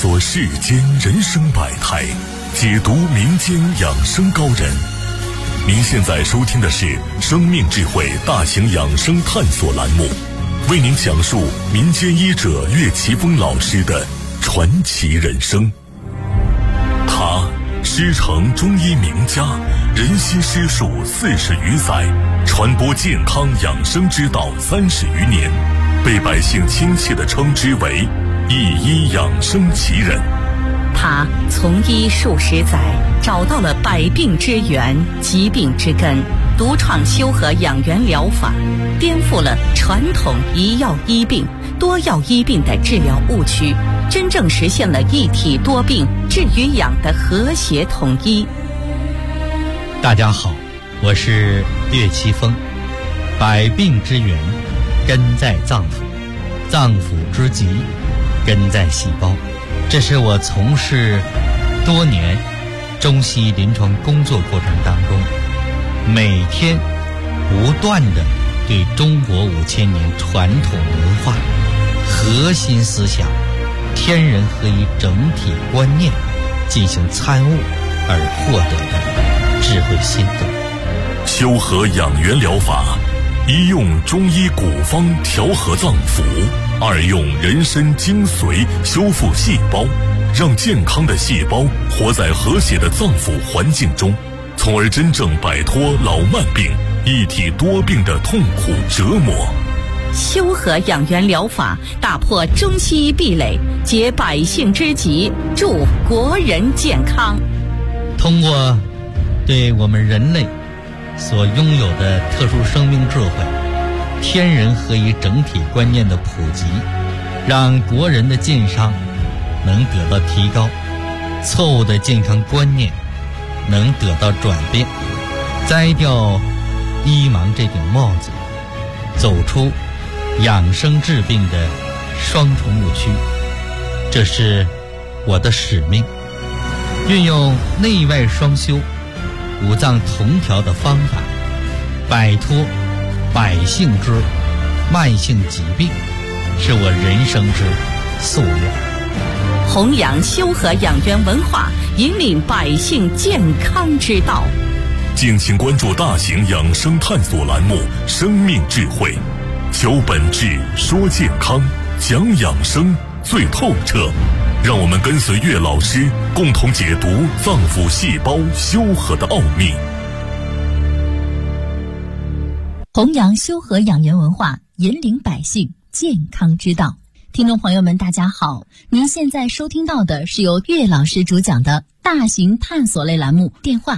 索世间人生百态，解读民间养生高人。您现在收听的是生命智慧大型养生探索栏目，为您讲述民间医者岳奇峰老师的传奇人生。他师承中医名家，人心师术40余载，传播健康养生之道30余年，被百姓亲切地称之为一医养生奇人。 他从医数十载，找到了百病之源、疾病之根，独创修和养元疗法，颠覆了传统一药医病、多药医病的治疗误区，真正实现了一体多病、治与养的和谐统一。 大家好，我是岳奇峰。百病之源根在脏腑，脏腑之疾根在细胞。这是我从事多年中西医临床工作过程当中，每天不断地对中国5000年传统文化核心思想天人合一整体观念进行参悟而获得的智慧心得。 修和养元疗法，一用中医古方调和脏腑，二用人参精髓修复细胞，让健康的细胞活在和谐的脏腑环境中，从而真正摆脱老慢病、一体多病的痛苦折磨。 修和养元疗法打破中西医壁垒，解百姓之急，助国人健康。 通过对我们人类所拥有的特殊生命智慧、天人合一整体观念的普及，让国人的健康能得到提高，错误的健康观念能得到转变，摘掉医盲这顶帽子，走出养生治病的双重误区。这是我的使命，运用内外双修、五脏同调的方法，摆脱百姓之慢性疾病，是我人生之夙愿。 弘扬修和养元文化，引领百姓健康之道。 敬请关注大型养生探索栏目《生命智慧》，求本质，说健康，讲养生最透彻。让我们跟随岳老师，共同解读脏腑细胞修和的奥秘。 弘扬修和养元文化，引领百姓健康之道。听众朋友们大家好，您现在收听到的是由岳老师主讲的大型探索类栏目，电话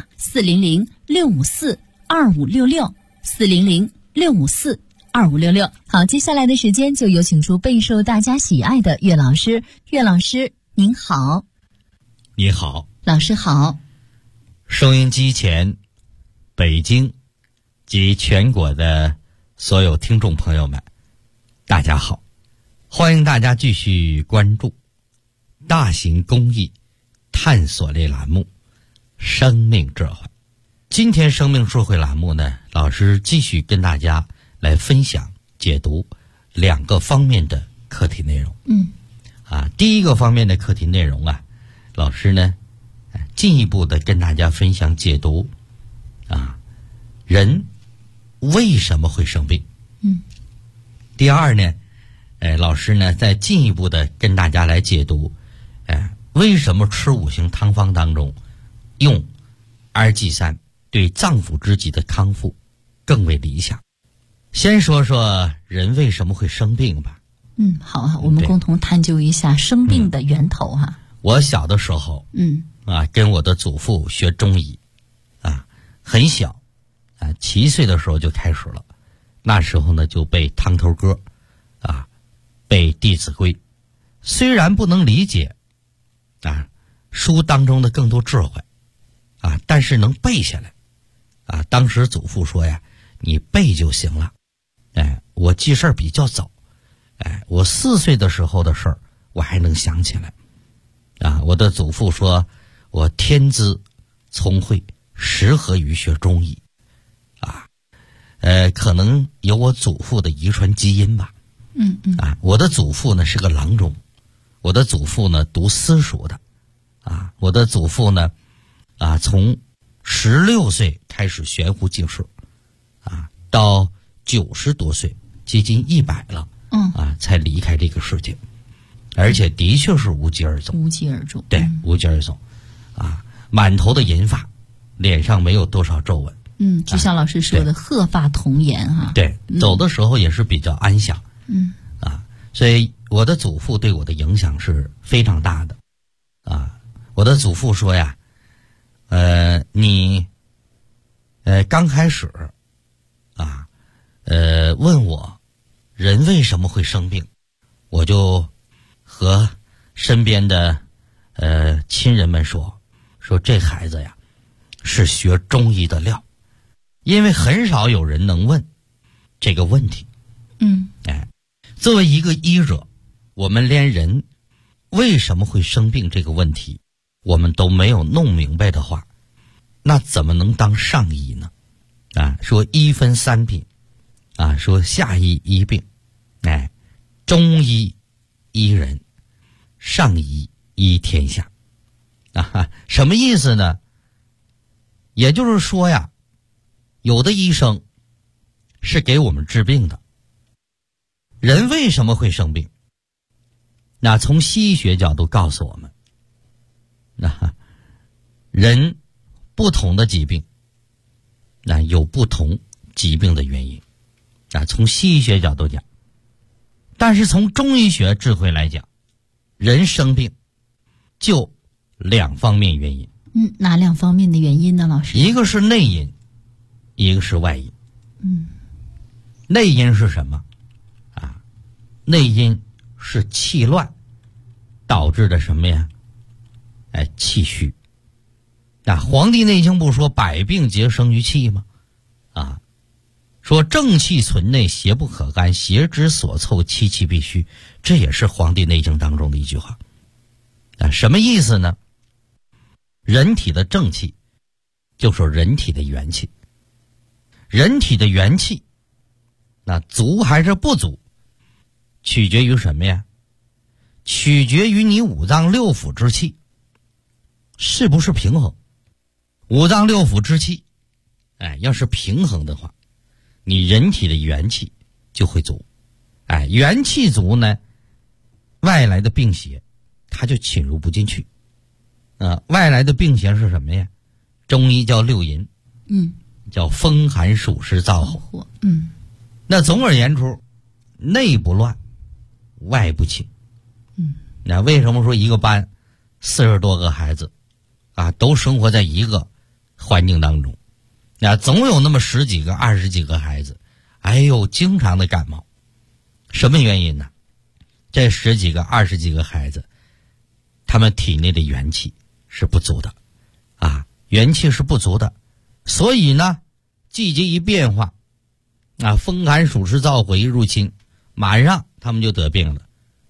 400-654-2566 400-654-2566。好，接下来的时间就有请出备受大家喜爱的岳老师。岳老师您好。 你好。 老师好。 收音机前北京及全国的所有听众朋友们大家好，欢迎大家继续关注大型公益探索类栏目生命智慧。今天生命智慧栏目呢，老师继续跟大家来分享解读2个方面的课题内容。第一个方面的课题内容啊，老师呢进一步的跟大家分享解读人为什么会生病。第二呢，老师呢再进一步的跟大家来解读为什么吃5行汤方当中用2G3对脏腑之疾的康复更为理想。先说说人为什么会生病吧。 好啊，我们共同探究一下生病的源头哈。 我小的时候跟我的祖父学中医很小7岁的时候就开始了。那时候呢就背汤头歌背弟子规，虽然不能理解书当中的更多智慧但是能背下来当时祖父说呀，你背就行了。我记事儿比较早，我4岁的时候的事儿我还能想起来我的祖父说我天资聪慧，适合于学中医可能有我祖父的遗传基因吧。我的祖父呢是个郎中， 我的祖父呢读私塾的，我的祖父呢从16岁开始悬壶济世，到90多岁，接近100了，才离开这个世界，而且的确是无疾而终。 无疾而终， 对，无疾而终，满头的银发，脸上没有多少皱纹。 就像老师说的，鹤发童颜啊。 对，走的时候也是比较安详。所以我的祖父对我的影响是非常大的。我的祖父说呀，你刚开始问我人为什么会生病，我就和身边的亲人们说这孩子呀是学中医的料，因为很少有人能问这个问题。作为一个医者，我们连人为什么会生病这个问题我们都没有弄明白的话，那怎么能当上医呢？说医分3品，说下医医病，中医医人，上医医天下。什么意思呢？也就是说呀，有的医生是给我们治病的。人为什么会生病？那从西医学角度告诉我们，人不同的疾病，有不同疾病的原因。从西医学角度讲，但是从中医学智慧来讲，人生病就2方面原因。 哪2方面的原因呢，老师？ 一个是内因，一个是外因。内因是什么？内因是气乱导致的什么呀？气虚。黄帝内经不说百病皆生于气吗？说正气存内，邪不可干，邪之所凑，气气必虚。这也是黄帝内经当中的一句话。什么意思呢？人体的正气就是人体的元气，人体的元气足还是不足，取决于什么呀？取决于你5脏6腑之气是不是平衡。5脏6腑之气要是平衡的话，你人体的元气就会足。元气足呢，外来的病邪它就侵入不进去。外来的病邪是什么呀？中医叫6淫，叫风寒暑湿燥火。那总而言之，内不乱，外不侵。那为什么说一个班40多个孩子都生活在一个环境当中，总有那么10几个20几个孩子经常的感冒。什么原因呢？这10几个20几个孩子他们体内的元气是不足的元气是不足的，所以呢季节一变化风寒暑湿燥火一入侵，马上他们就得病了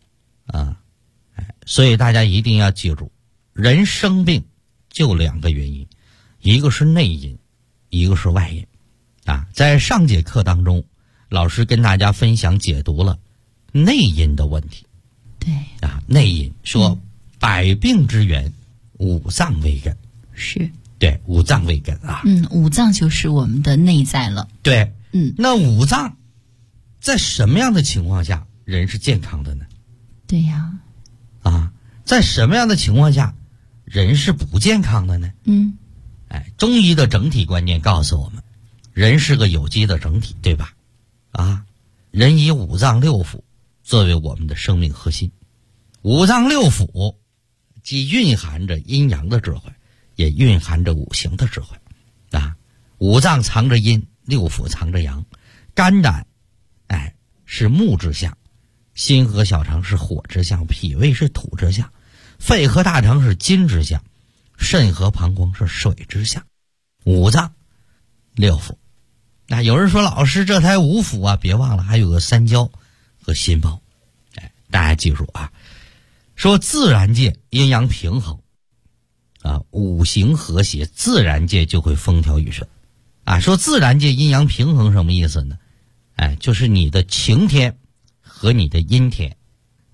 所以大家一定要记住，人生病就2个原因，一个是内因，一个是外因在上节课当中，老师跟大家分享解读了内因的问题。 对内因说百病之源5脏为根。 是， 对，5脏为根 5脏就是我们的内在了。 对，那5脏在什么样的情况下人是健康的呢？ 对呀。 在什么样的情况下人是不健康的呢？中医的整体观念告诉我们，人是个有机的整体，对吧？人以5脏6腑作为我们的生命核心。5脏6腑既蕴含着阴阳的智慧，也蕴含着五行的智慧5脏藏着阴，6腑藏着阳。肝胆是木之象，心和小肠是火之象，脾胃是土之象，肺和大肠是金之象，肾和膀胱是水之象。5脏6腑。有人说老师这才5腑别忘了还有个三焦和心包。大家记住说自然界阴阳平衡五行和谐，自然界就会风调雨顺说自然界阴阳平衡什么意思呢？就是你的晴天和你的阴天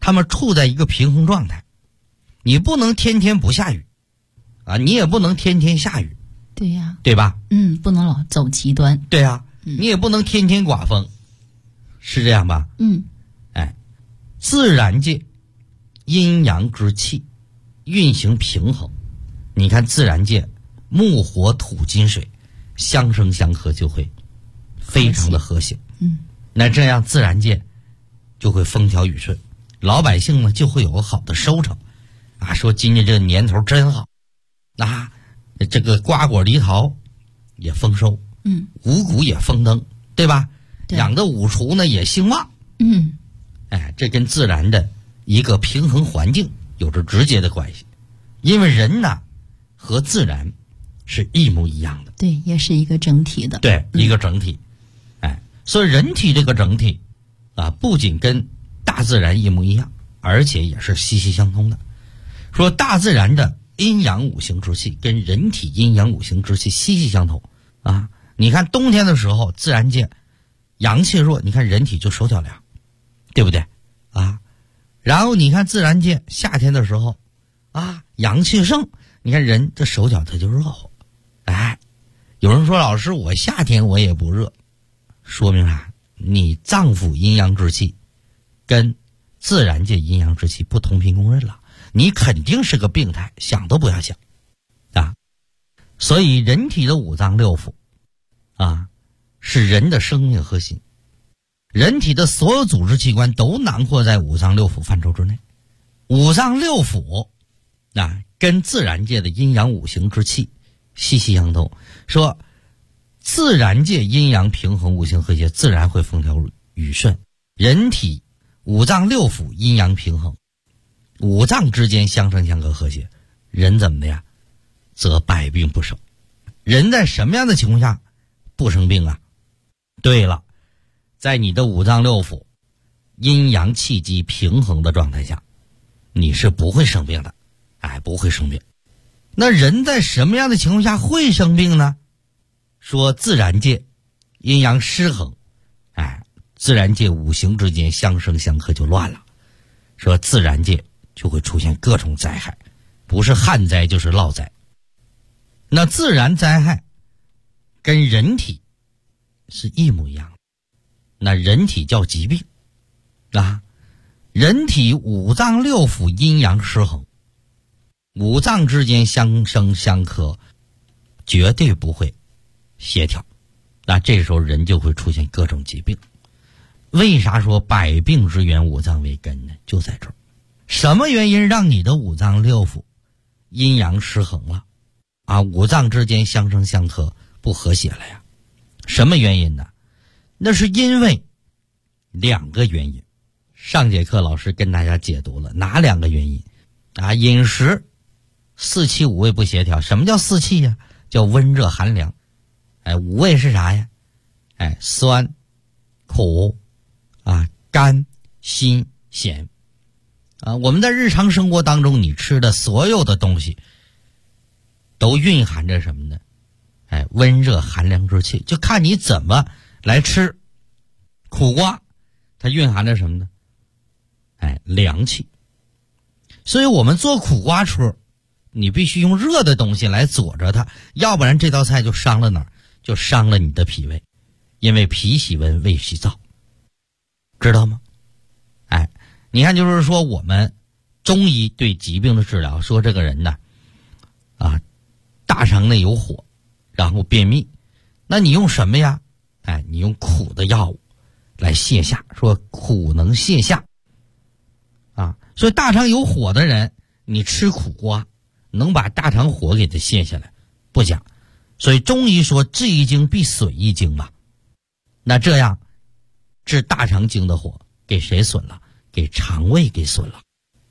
它们处在一个平衡状态。你不能天天不下雨啊，你也不能天天下雨， 对呀， 对吧？ 不能老走极端。 对啊，你也不能天天刮风，是这样吧？自然界阴阳之气运行平衡，你看自然界木火土金水相生相克，就会非常的和谐。那这样自然界就会风调雨顺，老百姓呢就会有个好的收成啊。说今年这个年头真好啊，这个瓜果梨桃也丰收，五谷也丰登，对吧？ 对， 养的五畜呢也兴旺。这跟自然的一个平衡环境有着直接的关系，因为人呢和自然是一模一样的， 对，也是一个整体的， 对，一个整体。所以人体这个整体啊，不仅跟大自然一模一样，而且也是息息相通的。说大自然的阴阳五行之气跟人体阴阳五行之气息息相通啊。你看冬天的时候，自然界阳气弱，你看人体就手脚凉，对不对啊？然后你看自然界夏天的时候啊，阳气盛，你看人这手脚它就热乎。有人说老师我夏天我也不热，说明啥？你脏腑阴阳之气跟自然界阴阳之气不同频共振了，你肯定是个病态，想都不要想啊！所以人体的五脏六腑啊，是人的生命核心，人体的所有组织器官都囊括在五脏六腑范畴之内。五脏六腑啊，跟自然界的阴阳五行之气息息相通。说自然界阴阳平衡，五行和谐，自然会风调雨顺。人体五脏六腑阴阳平衡，五脏之间相生相克和谐，人怎么的呀？则百病不生。人在什么样的情况下不生病啊？对了，在你的五脏六腑阴阳气机平衡的状态下，你是不会生病的，不会生病。那人在什么样的情况下会生病呢？说自然界阴阳失衡，自然界五行之间相生相克就乱了，说自然界就会出现各种灾害，不是旱灾就是涝灾。那自然灾害跟人体是一模一样的，那人体叫疾病啊，人体五脏六腑阴阳失衡，五脏之间相生相克，绝对不会协调，那这时候人就会出现各种疾病。为啥说百病之源五脏为根呢？就在这儿。什么原因让你的五脏六腑阴阳失衡了啊？五脏之间相生相克不和谐了呀？什么原因呢？那是因为两个原因。上节课老师跟大家解读了哪两个原因啊？饮食四气五味不协调。什么叫四气呀？叫温热寒凉。五味是啥呀？酸苦甘辛咸啊。我们在日常生活当中，你吃的所有的东西都蕴含着什么呢？温热寒凉之气，就看你怎么来吃。苦瓜它蕴含着什么呢？凉气。所以我们做苦瓜车，你必须用热的东西来佐着它，要不然这道菜就伤了哪儿？就伤了你的脾胃，因为脾喜温，胃喜燥，知道吗？你看，就是说我们中医对疾病的治疗，说这个人呢，大肠内有火，然后便秘，那你用什么呀？你用苦的药物来泻下，说苦能泻下所以大肠有火的人，你吃苦瓜能把大肠火给它泻下来，不假。所以中医说治一经必损一经嘛，那这样治大肠经的火给谁损了？给肠胃给损了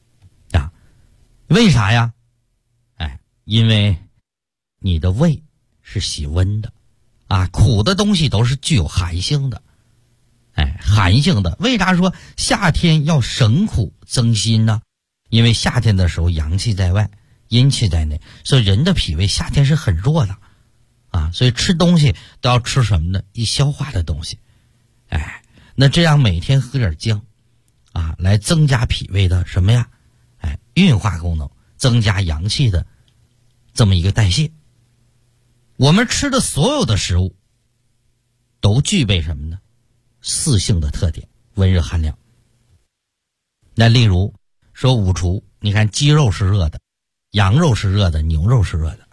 为啥呀？因为你的胃是喜温的苦的东西都是具有寒性的寒性的。为啥说夏天要省苦增辛呢？因为夏天的时候阳气在外，阴气在内，所以人的脾胃夏天是很弱的所以吃东西都要吃什么呢？易消化的东西那这样每天喝点姜来增加脾胃的什么呀？运化功能，增加阳气的这么一个代谢。我们吃的所有的食物都具备什么呢？四性的特点，温热寒凉。那例如说五畜，你看鸡肉是热的，羊肉是热的，牛肉是热的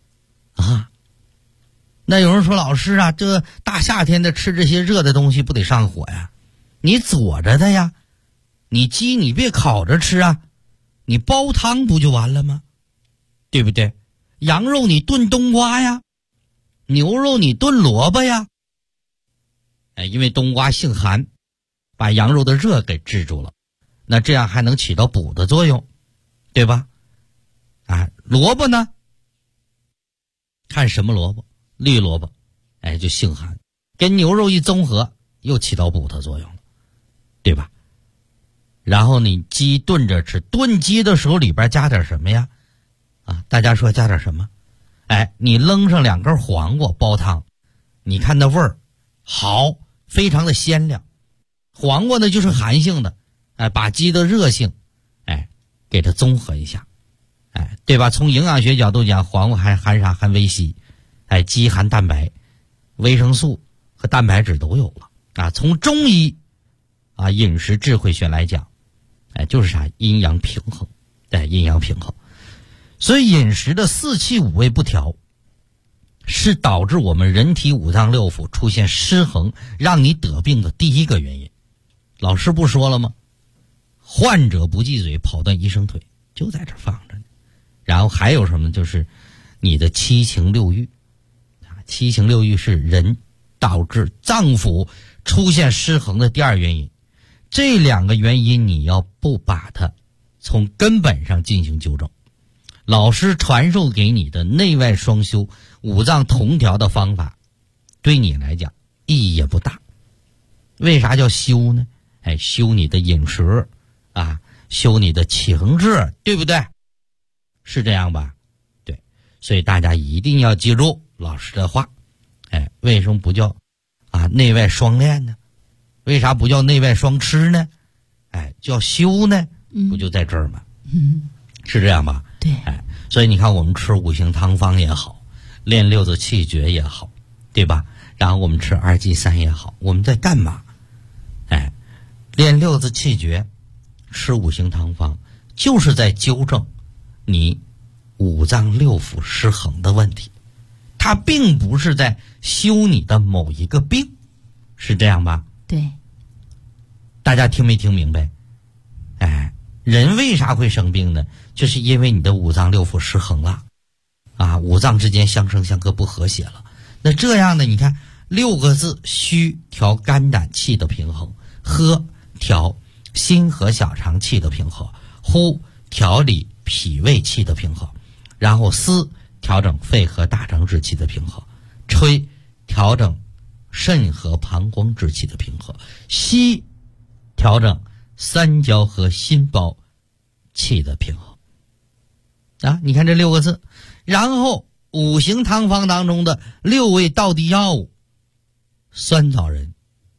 那有人说老师啊，这大夏天的吃这些热的东西不得上火呀？你佐着的呀，你鸡你别烤着吃啊，你煲汤不就完了吗？对不对？羊肉你炖冬瓜呀，牛肉你炖萝卜呀。因为冬瓜性寒，把羊肉的热给制住了，那这样还能起到补的作用，对吧？萝卜呢，看什么萝卜，绿萝卜就性寒，跟牛肉一综合又起到补的作用了，对吧？然后你鸡炖着吃，炖鸡的时候里边加点什么呀？大家说加点什么？你扔上2根黄瓜煲汤，你看那味儿好，非常的鲜亮。黄瓜呢就是寒性的，把鸡的热性给它综合一下，对吧？从营养学角度讲，黄瓜还含啥？含维 C，鸡含蛋白，维生素和蛋白质都有了从中医饮食智慧学来讲，就是啥？阴阳平衡，阴阳平衡。所以饮食的四气五味不调，是导致我们人体五脏六腑出现失衡，让你得病的第一个原因。老师不说了吗？患者不忌嘴，跑断医生腿，就在这放着呢。然后还有什么？就是你的七情六欲七情六欲是人导致脏腑出现失衡的第二原因。这2个原因你要不把它从根本上进行纠正，老师传授给你的内外双修、五脏同调的方法，对你来讲意义也不大。为啥叫修呢？修你的饮食修你的情志，对不对？是这样吧？对，所以大家一定要记住老师的话。为什么不叫内外双练呢？为啥不叫内外双吃呢？叫修呢？不就在这儿吗？是这样吧？ 对。 所以你看我们吃五行汤方也好，练六字气诀也好，对吧？然后我们吃2忌3也好，我们在干嘛？练六字气诀，吃五行汤方，就是在纠正你五脏六腑失衡的问题，它并不是在修你的某一个病，是这样吧？ 对。 大家听没听明白？人为啥会生病呢？就是因为你的五脏六腑失衡了五脏之间相生相克不和谐了。那这样呢，你看6个字：虚调肝胆气的平衡，喝调心和小肠气的平衡，呼调理脾胃气的平衡，然后思调整肺和大肠之气的平衡，吹调整肾和膀胱之气的平衡，吸调整三焦和心包气的平衡你看这6个字。然后五行汤方当中的6味道地药物，酸枣仁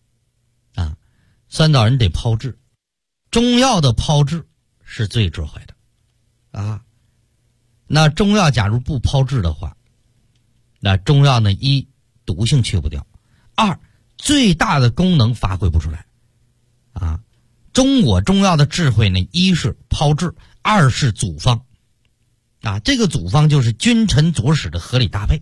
酸枣仁得炮制，中药的炮制是最智慧的那中药假如不炮制的话，那中药呢，一毒性去不掉，二最大的功能发挥不出来中国中药的智慧呢，一是炮制，二是组方这个组方就是君臣佐使的合理搭配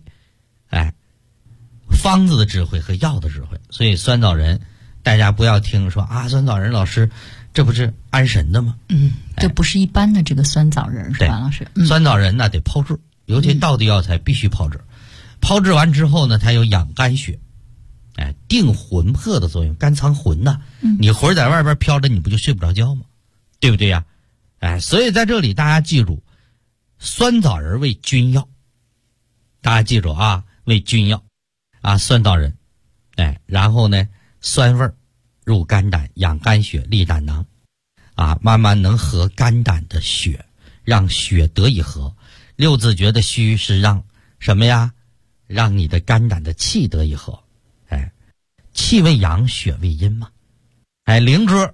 方子的智慧和药的智慧。所以酸枣仁大家不要听说酸枣仁老师这不是安神的吗？ 这不是一般的这个酸枣仁是吧，老师？ 酸枣仁呢得炮制，尤其道地药材必须炮制。炮制完之后呢，它有养肝血定魂魄的作用，肝藏魂你魂在外边飘着，你不就睡不着觉吗？对不对呀？所以在这里大家记住，酸枣仁为君药，大家记住为君药酸枣仁然后呢酸味入肝胆，养肝血，利胆囊慢慢能和肝胆的血，让血得以和。六字诀的虚是让什么呀？让你的肝胆的气得以和气为阳，血为阴嘛灵芝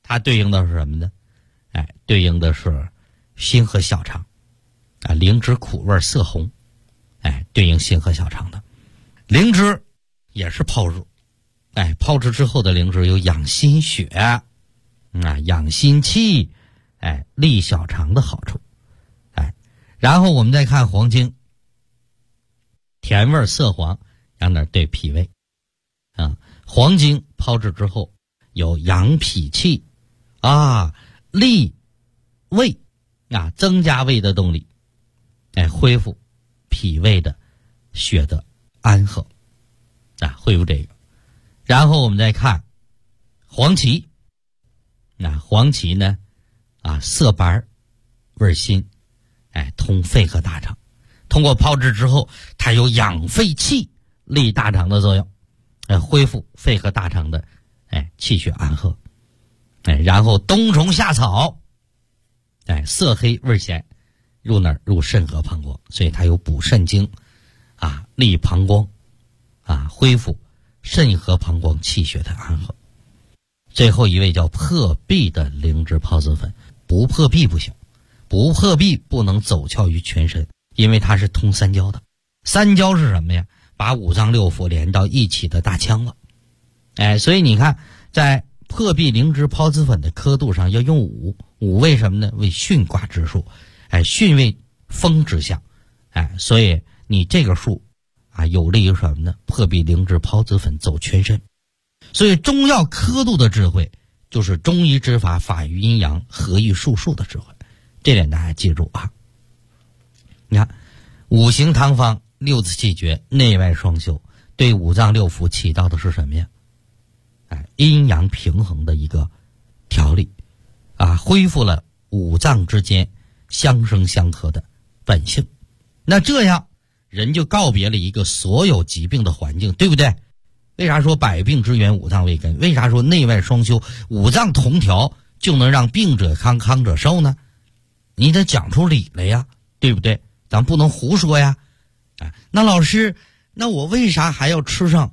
它对应的是什么呢？对应的是心和小肠灵芝苦味色红，对应心和小肠的。灵芝也是泡制，泡制之后的灵芝有养心血养心气利小肠的好处。然后我们再看黄精，甜味色黄，让那对脾胃黄精泡制之后有养脾气利胃增加胃的动力，恢复脾胃的血的安和恢复这个。然后我们再看黄芪，黄芪呢色白味辛，通肺和大肠。通过泡制之后，它有养肺气利大肠的作用，恢复肺和大肠的气血安和。然后冬虫夏草色黑味咸，入哪儿？入肾和膀胱，所以它有补肾精利膀胱恢复肾和膀胱气血的安和。最后一位叫破壁的灵芝孢子粉，不破壁不行，不破壁不能走窍于全身，因为它是通三焦的。三焦是什么呀？把五脏六腑连到一起的大腔了。所以你看在破壁灵芝孢子粉的刻度上要用5为什么呢？为巽卦之数，巽为风之象，所以你这个数有利于什么呢？破壁灵芝孢子粉走全身。所以中药刻度的智慧，就是中医之法法于阴阳，合于术数的智慧。这点大家记住你看五行汤方六次气绝，内外双修，对五脏六腑起到的是什么呀？阴阳平衡的一个调理恢复了五脏之间相生相克的本性。那这样人就告别了一个所有疾病的环境，对不对？为啥说百病之源五脏为根？为啥说内外双修，五脏同调就能让病者康，康者寿呢？你得讲出理来呀，对不对？咱不能胡说呀。那老师，那我为啥还要吃上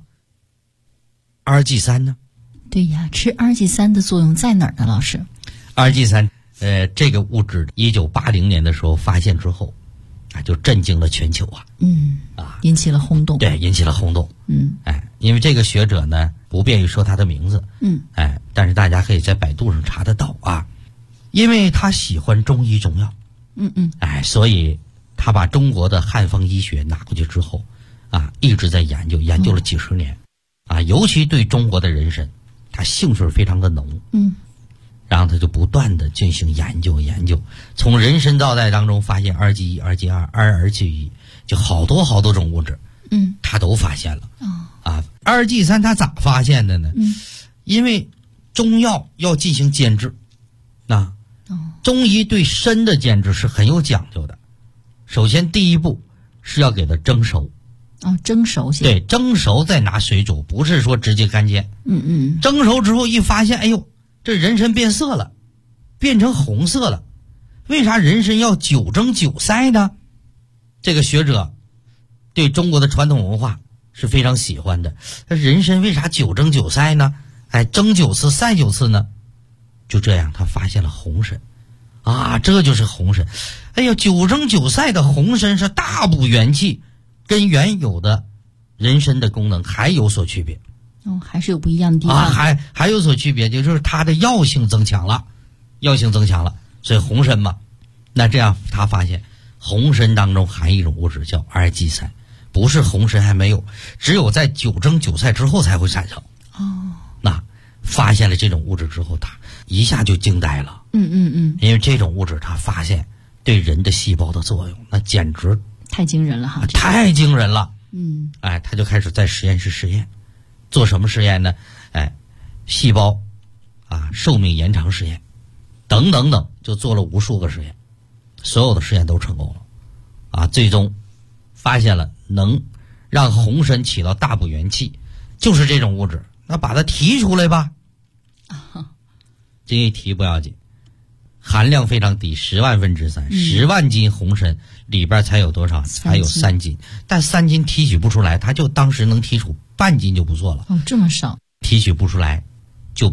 2G3呢？ 对呀，吃2G3的作用在哪儿呢？老师 ，2G3这个物质1980年的时候发现之后就震惊了全球引起了轰动。 对，引起了轰动。因为这个学者呢不便于说他的名字，但是大家可以在百度上查得到因为他喜欢中医中药，所以他把中国的汉方医学拿过去之后一直在研究了几十年尤其对中国的人参他兴趣非常的浓，然后他就不断的进行研究，从人参皂苷当中发现2G1、2G2、2G1，就好多种物质，他都发现了。2G3他咋发现的呢？因为中药要进行煎制，中医对参的煎制是很有讲究的。首先第一步是要给它蒸熟。 蒸熟先。 对，蒸熟再拿水煮，不是说直接干煎。蒸熟之后一发现，哎呦，这人参变色了，变成红色了。为啥人参要9蒸9晒呢？这个学者对中国的传统文化是非常喜欢的。人参为啥9蒸9晒呢？蒸9次晒9次呢？就这样他发现了红参这就是红参。9蒸9晒的红参是大补元气，跟原有的人参的功能还有所区别。 还是有不一样的地方。 还有所区别，就是它的药性增强了，所以红参嘛，那这样他发现红参当中含一种物质叫2G3，不是红参还没有，只有在9蒸9晒之后才会产生。那发现了这种物质之后，他一下就惊呆了。因为这种物质他发现对人的细胞的作用，那简直太惊人了太惊人了。他就开始在实验室实验，做什么实验呢？细胞寿命延长实验，等，就做了无数个实验，所有的实验都成功了。最终发现了能让红参起到大补元气，就是这种物质。那把它提出来吧。这一提不要紧，含量非常低，10万分之3，10万斤红参里边才有多少？才有3斤，但3斤提取不出来，他就当时能提出半斤就不错了。 这么少， 提取不出来，就被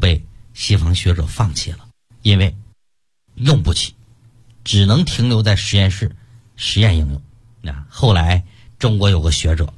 西方学者放弃了，因为用不起，只能停留在实验室实验应用。后来中国有个学者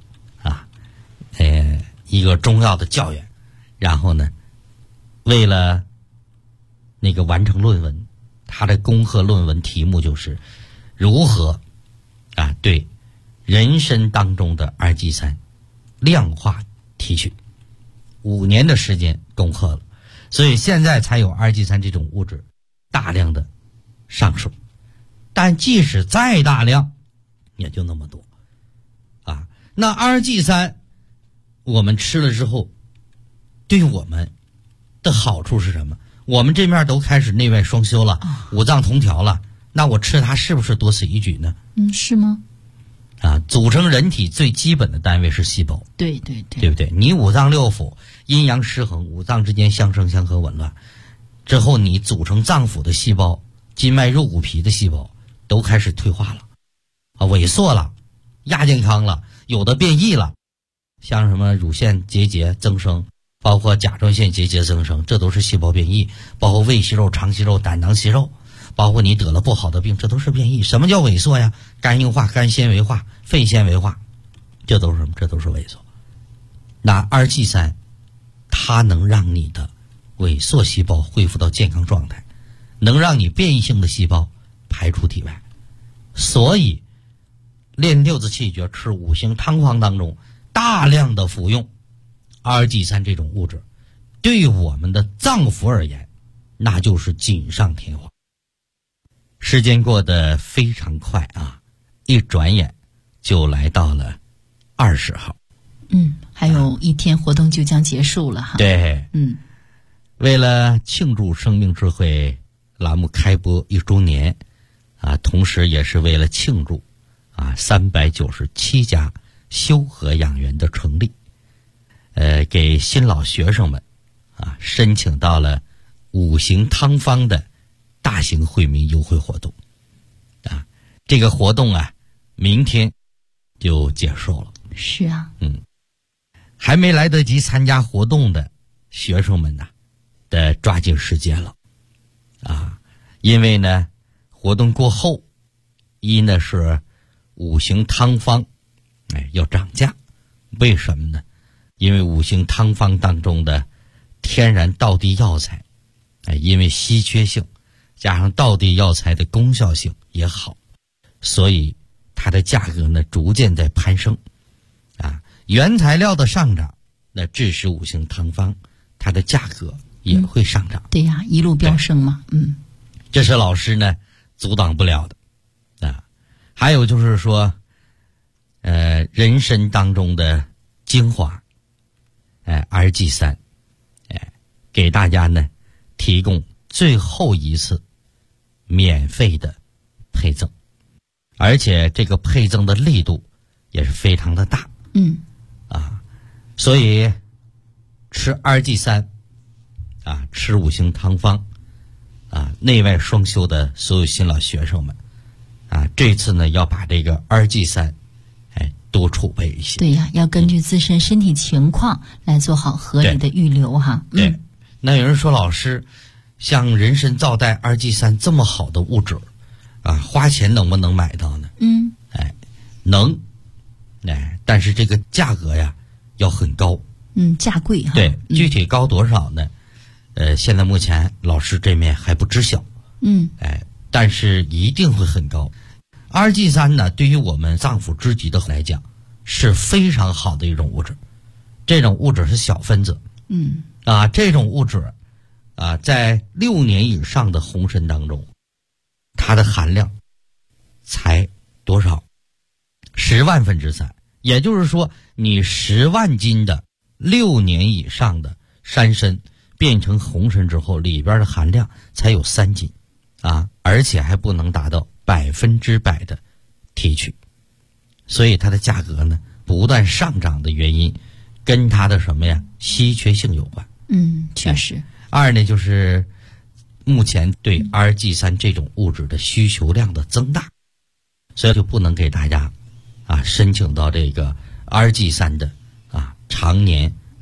一个中药的教员，然后呢为了那个完成论文，他的攻克论文题目就是如何对人参当中的二剂三量化提取，5年的时间攻克了，所以现在才有二剂三这种物质大量的上市，但即使再大量也就那么多那二剂三我们吃了之后对我们的好处是什么？我们这面都开始内外双修了，五脏同调了，那我吃它是不是多此一举呢？ 是吗？ 组成人体最基本的单位是细胞， 对对对， 对不对？你五脏六腑阴阳失衡，五脏之间相生相克紊乱之后，你组成脏腑的细胞，筋脉肉骨皮的细胞都开始退化了萎缩了，亚健康了，有的变异了，像什么乳腺结节增生，包括甲状腺结节增生，这都是细胞变异，包括胃息肉、肠息肉、胆囊息肉，包括你得了不好的病，这都是变异。什么叫萎缩呀？肝硬化、肝纤维化、肺纤维化，这都是什么？这都是萎缩。那二剂三它能让你的萎缩细胞恢复到健康状态，能让你变异性的细胞排出体外。所以练六字气诀吃五行汤方当中大量的服用二剂三这种物质，对我们的脏腑而言那就是锦上添花。时间过得非常快一转眼就来到了20号。 还有一天活动就将结束了对，为了庆祝生命智慧栏目开播1周年同时也是为了庆祝397家修和养元的成立，给新老学生们申请到了五行汤方的大型惠民优惠活动这个活动明天就结束了。 是还没来得及参加活动的学生们得抓紧时间了因为呢活动过后，一呢是五行汤方要涨价。为什么呢？因为五行汤方当中的天然道地药材因为稀缺性加上道地药材的功效性也好，所以它的价格呢逐渐在攀升原材料的上涨那致使五行汤方它的价格也会上涨。 对呀，一路飙升嘛。 这是老师呢阻挡不了的还有就是说人参当中的精华二剂三给大家呢提供最后一次免费的配赠，而且这个配赠的力度也是非常的大所以吃二剂三吃五行汤方内外双修的所有新老学生们这次呢要把这个二剂三多储备一些。 对呀，要根据自身身体情况来做好合理的预留对，那有人说老师，像人参皂苷二剂三这么好的物质花钱能不能买到呢？能但是这个价格呀要很高。 价贵对，具体高多少呢？现在目前老师这面还不知晓。但是一定会很高。二剂三呢，对于我们脏腑之疾的来讲是非常好的一种物质。这种物质是小分子。这种物质在6年以上的红参当中，它的含量才多少？10万分之3。也就是说，你10万斤的6年以上的山参变成红参之后，里边的含量才有3斤而且还不能达到100%的提取，所以它的价格呢不断上涨的原因跟它的什么呀稀缺性有关。 确实。 二呢就是目前对二剂三这种物质的需求量的增大，所以就不能给大家申请到这个二剂三的常年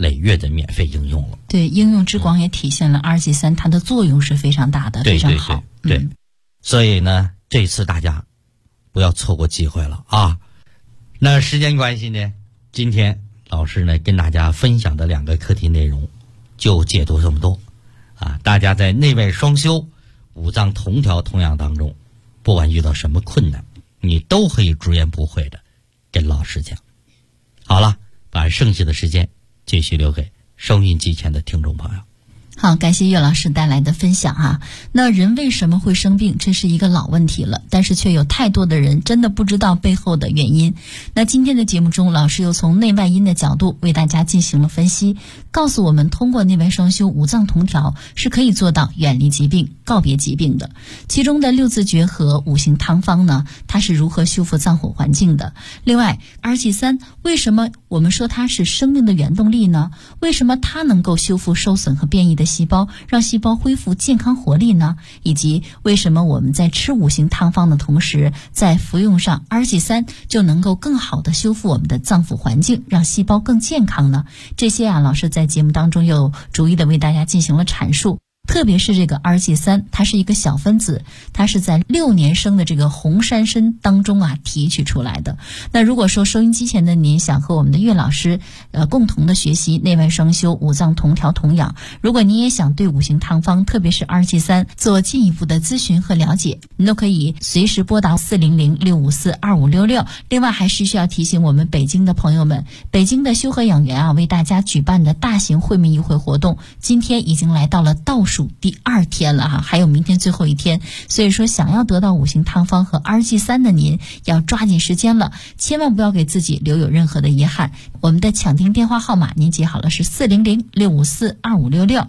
累月的免费应用了。 对，应用之广也体现了2G3它的作用是非常大的， 对非常好。 对，所以呢，这次大家不要错过机会了啊！那时间关系呢，今天老师呢跟大家分享的2个课题内容就解读这么多啊！大家在内外双修、五脏同调同养当中，不管遇到什么困难，你都可以直言不讳的跟老师讲。好了，把剩下的时间继续留给收音机前的听众朋友。 好，感谢岳老师带来的分享啊。那人为什么会生病，这是一个老问题了，但是却有太多的人真的不知道背后的原因。那今天的节目中，老师又从内外因的角度为大家进行了分析，告诉我们通过内外双修、五脏同调是可以做到远离疾病、告别疾病的。其中的6字诀和五行汤方呢，它是如何修复脏腑环境的？另外，2G3为什么我们说它是生命的原动力呢？为什么它能够修复受损和变异的细胞，让细胞恢复健康活力呢？以及为什么我们在吃五行汤方的同时，在服用上2G3就能够更好的修复我们的脏腑环境，让细胞更健康呢？这些啊，老师在节目当中又逐一的为大家进行了阐述。特别是这个2G3，它是一个小分子，它是在6年生的这个红杉参当中啊提取出来的。那如果说收音机前的您想和我们的岳老师共同的学习内外双修、五脏同调同养，如果您也想对五行汤方，特别是2G3做进一步的咨询和了解，您都可以随时拨打400-654-2566。另外还是需要提醒我们北京的朋友们，北京的修和养元啊为大家举办的大型会面议会活动，今天已经来到了倒数第2天了哈，还有明天最后一天，所以说想要得到五行汤方和2G3的您要抓紧时间了，千万不要给自己留有任何的遗憾。我们的抢订电话号码您记好了，是400-654-2566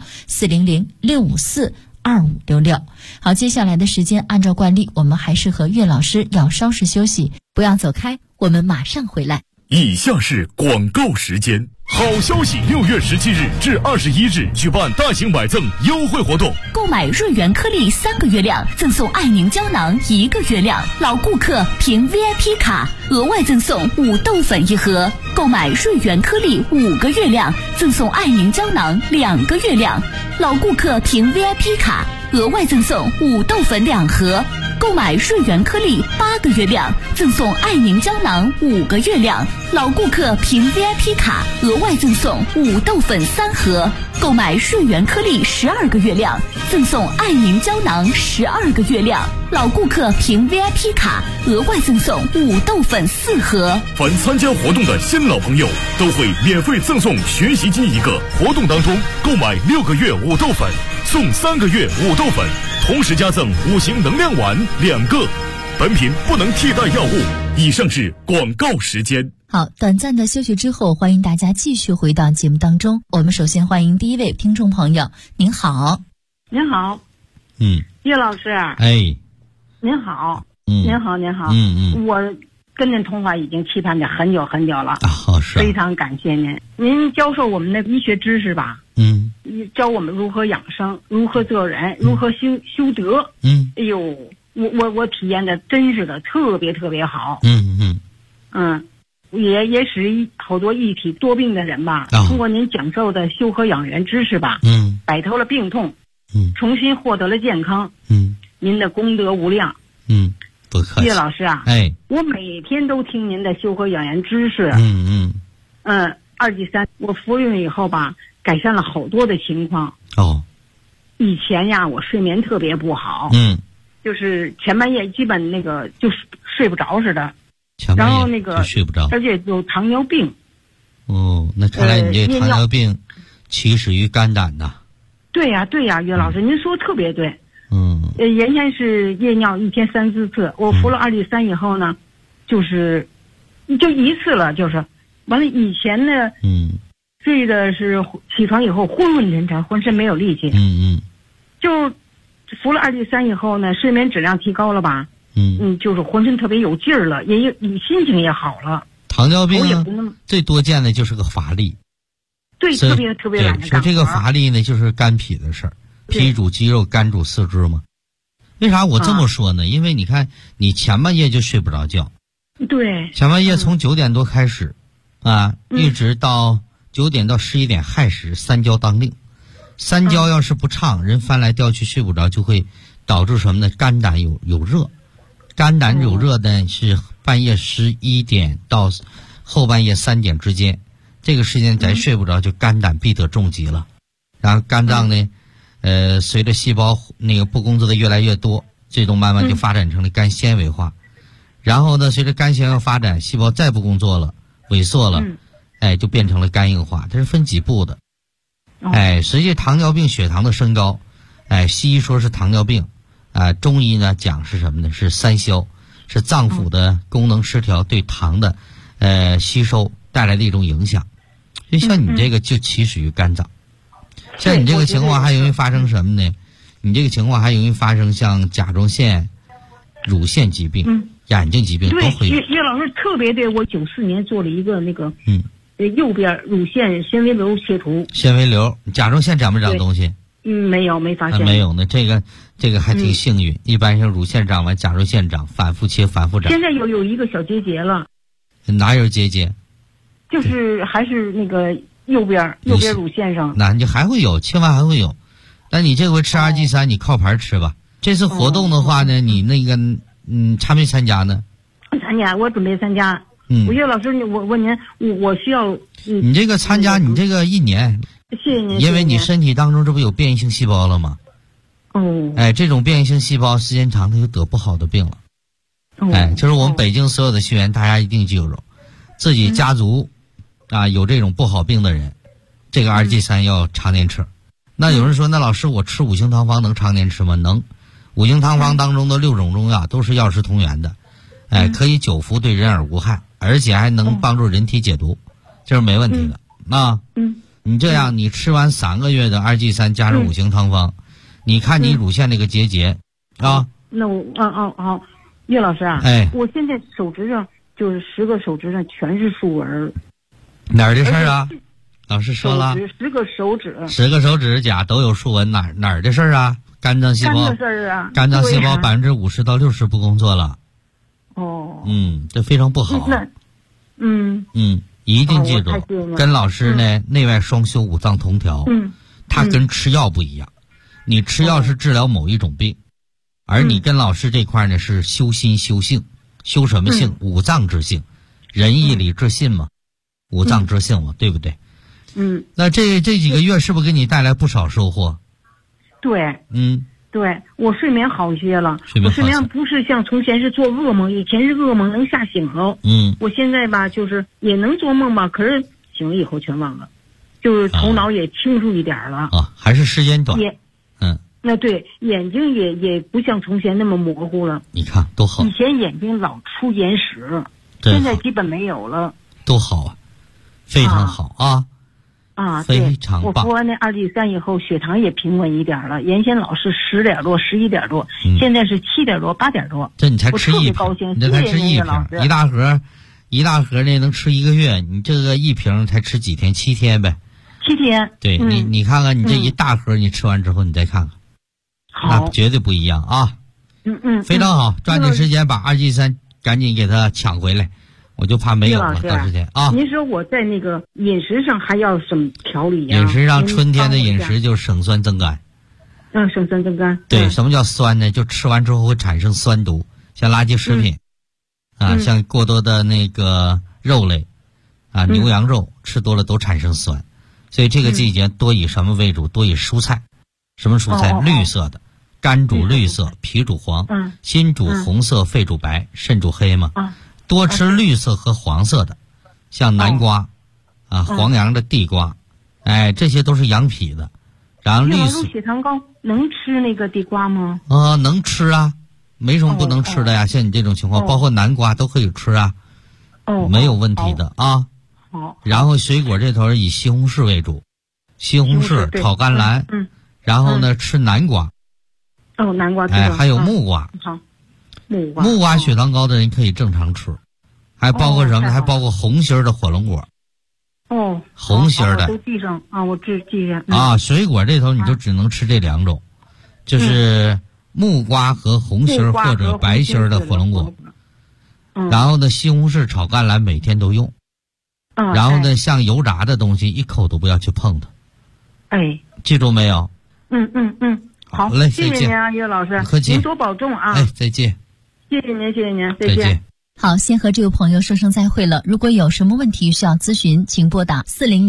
400-654-2566。好，接下来的时间按照惯例，我们还是和岳老师要稍事休息，不要走开，我们马上回来。 以下是广告时间。好消息！6月17日至21日举办大型买赠优惠活动， 购买润元颗粒3个月量，赠送爱宁胶囊1个月量，老顾客凭 VIP 卡额外赠送5豆粉1盒，购买润元颗粒5个月量，赠送爱宁胶囊2个月量，老顾客凭 VIP 卡额外赠送5豆粉2盒，购买润元颗粒8个月量，赠送爱宁胶囊5个月量，老顾客凭 VIP 卡额外赠送5豆粉3盒，购买润元颗粒12个月量，赠送爱宁胶囊12个月量，老顾客凭 VIP 卡额外赠送5豆粉4盒。 凡参加活动的新老朋友都会免费赠送学习机1个，活动当中购买6个月5豆粉送3个月5豆粉，同时加赠5行能量丸2个。本品不能替代药物。以上是广告时间。 好，短暂的休息之后，欢迎大家继续回到节目当中。我们首先欢迎第一位听众朋友，您好。 您好，岳老师。 哎， 您好，您好，您好。我跟您通话已经期盼着很久很久了啊，是非常感谢您。您教授我们的医学知识吧，教我们如何养生，如何做人，如何修德。哎呦，我体验的真是的特别特别好。也使好多一体多病的人吧，通过您讲授的修和养元知识吧，摆脱了病痛，重新获得了健康。您的功德无量。 不客气。 岳老师啊，我每天都听您的修和养元知识。2G3我服用以后吧，改善了好多的情况。以前呀，我睡眠特别不好，就是前半夜基本那个就睡不着似的。然后那个睡不着， 而且有糖尿病。 那看来你这糖尿病起始于肝胆呐。 对呀，岳老师，您说特别对。原先是夜尿1天3-4次，我服了2G3以后呢，就一次了，就是完了。以前呢，睡的是起床以后昏昏沉沉，浑身没有力气。就服了2G3以后呢，睡眠质量提高了吧。就是浑身特别有劲儿了，心情也好了。 糖尿病呢，最多见的就是个乏力。 对，特别特别懒得干活。 说这个乏力呢，就是肝脾的事儿，脾主肌肉，肝主四肢嘛。为啥我这么说呢？因为你看，你前半夜就睡不着觉。 对。 前半夜从9点多开始，一直到 9点到11点亥时三焦当令，三焦要是不畅，人翻来调去睡不着，就会导致什么呢？肝胆有热，肝胆有热呢是半夜11点到后半夜3点之间，这个时间咱睡不着，就肝胆必得重疾了。然后肝脏呢，随着细胞那个不工作的越来越多，最终慢慢就发展成了肝纤维化。然后呢，随着肝纤维发展，细胞再不工作了，萎缩了，就变成了肝硬化。这是分几步的。实际糖尿病血糖的升高，西医说是糖尿病，中医呢讲是什么呢？是三消，是脏腑的功能失调对糖的吸收带来的一种影响。所以像你这个就起始于肝脏。像你这个情况还容易发生什么呢？你这个情况还容易发生像甲状腺、乳腺疾病、眼睛疾病都会有。 岳老师特别对，我94年做了一个那个右边乳腺纤维瘤切除。 纤维瘤，甲状腺长没长东西？ 没有，没发现。 没有呢，这个还挺幸运。一般像乳腺长完，甲状腺长，反复切，反复长。 现在有一个小结节了。 哪有结节？ 就是还是那个右边乳腺上。 那你还会有，千万还会有。但你这回吃2G3，你靠盘吃吧。这次活动的话呢，你那个参没参加呢？ 参加，我准备参加。我岳老师，我问您，我需要你这个参加，你这个1年。 谢谢您。 因为你身体当中这不有变异性细胞了吗？这种变异性细胞时间长它就得不好的病了。就是我们北京所有的学员，大家一定记住，自己家族有这种不好病的人，这个2G3要常年吃。那有人说，那老师我吃五行汤方能常年吃吗？能。五行汤方当中的6种中药都是药食同源的，可以久服，对人耳无害，而且还能帮助人体解毒，这是没问题的。你这样，你吃完3个月的2G3加上五行汤方，你看你乳腺那个结节那我好，岳老师我现在手指上就是10个手指上全是竖纹。 哪儿的事啊？老师说了 ，10个手指 ，10个手指甲都有竖纹，哪儿的事啊？肝脏细胞，肝脏细胞50%到60%不工作了。这非常不好。一定记住，跟老师呢内外双修，五脏同调。它跟吃药不一样，你吃药是治疗某一种病，而你跟老师这块呢是修心修性，修什么性？五脏之性，仁义礼智信嘛，五脏之性嘛，对不对？那这几个月是不是给你带来不少收获？ 对，对，我睡眠好些了。我睡眠不是像从前是做噩梦，以前是噩梦能吓醒了。我现在吧，就是也能做梦吧，可是醒了以后全忘了，就是头脑也清楚一点了。 还是时间短。 那对，眼睛也不像从前那么模糊了。 你看多好。 以前眼睛老出眼屎，现在基本没有了。 多好啊，非常好非常棒。 我服完那2G3以后，血糖也平稳一点了。原先老是10点多、11点多，现在是7点多、8点多。 这你才吃一瓶， 高兴， 你这才吃一瓶，一大盒呢能吃1个月，你这个一瓶才吃几天？7天呗。 7天。 对，你看看你这一大盒，你吃完之后你再看看，那绝对不一样啊。非常好，抓紧时间把2G3赶紧给它抢回来。我就怕没有了，到时间您说我在那个饮食上还要什么调理呀？ 饮食上，春天的饮食就是省酸增甘。 省酸增甘。 对，什么叫酸呢？就吃完之后会产生酸毒，像垃圾食品，像过多的那个肉类，牛羊肉吃多了都产生酸，所以这个季节多以什么为主？多以蔬菜。什么蔬菜？绿色的，肝主绿色，脾主黄，心主红色，肺主白，肾主黑嘛。多吃绿色和黄色的，像南瓜，黄杨的地瓜，这些都是养脾的。然后绿色。 血糖高能吃那个地瓜吗？ 能吃啊，没什么不能吃的呀。像你这种情况，包括南瓜都可以吃啊，没有问题的啊。然后水果这头以西红柿为主，西红柿炒甘蓝，然后呢吃南瓜。 南瓜。 还有木瓜。木瓜血糖高的人可以正常吃，还包括什么？还包括红心的火龙果。红心的都记上我记下。 水果这头你就只能吃这2种，就是木瓜和红心或者白心的火龙果。然后呢，西红柿炒甘蓝每天都用。 然后呢，像油炸的东西一口都不要去碰它。 哎， 记住没有？ 好嘞， 谢谢您啊，岳老师， 客气， 您多保重啊。 哎，再见。 谢谢您，谢谢您， 再见。 好，先和这位朋友说声再会了。如果有什么问题需要咨询，请拨打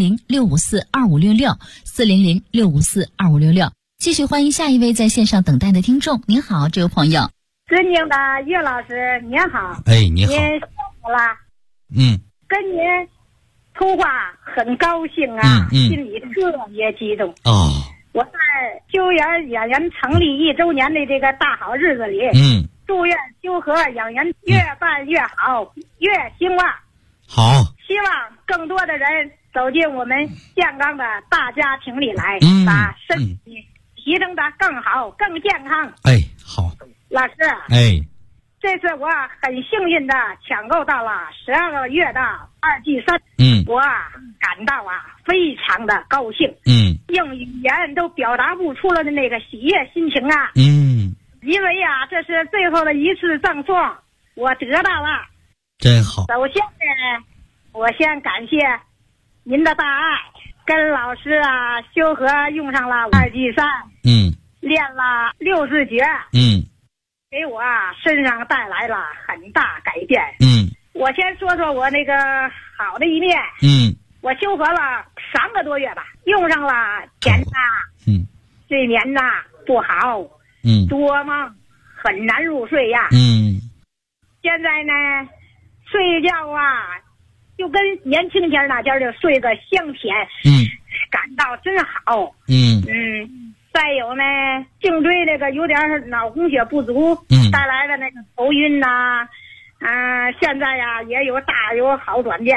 400-654-2566，400-654-2566。继续欢迎下一位在线上等待的听众。您好，这位朋友。 尊敬的岳老师，您好。 哎，你好。 您辛苦了。跟您通话很高兴啊，心里特别激动。我在修园养元成立1周年的这个大好日子里，祝愿修和养元越办越好，越兴旺。 好， 希望更多的人走进我们健康的大家庭里来，把身体提升得更好、更健康。 哎，好， 老师， 哎， 这次我很幸运的抢购到了12个月的2G3，我感到非常的高兴，用语言都表达不出了的那个喜悦心情啊，因为这是最后的一次赠送，我得到了， 真好。 首先呢，我先感谢您的大爱，跟老师修和用上了2G3，练了60节，给我身上带来了很大改变。我先说说我那个好的一面。我修和了3个多月吧，用上了前睡眠不好，多梦，很难入睡呀。现在呢，睡觉就跟年轻前那家就睡个香甜，感到真好。再有呢，颈椎那个有点脑供血不足，带来的那个头晕现在也有大有好转变。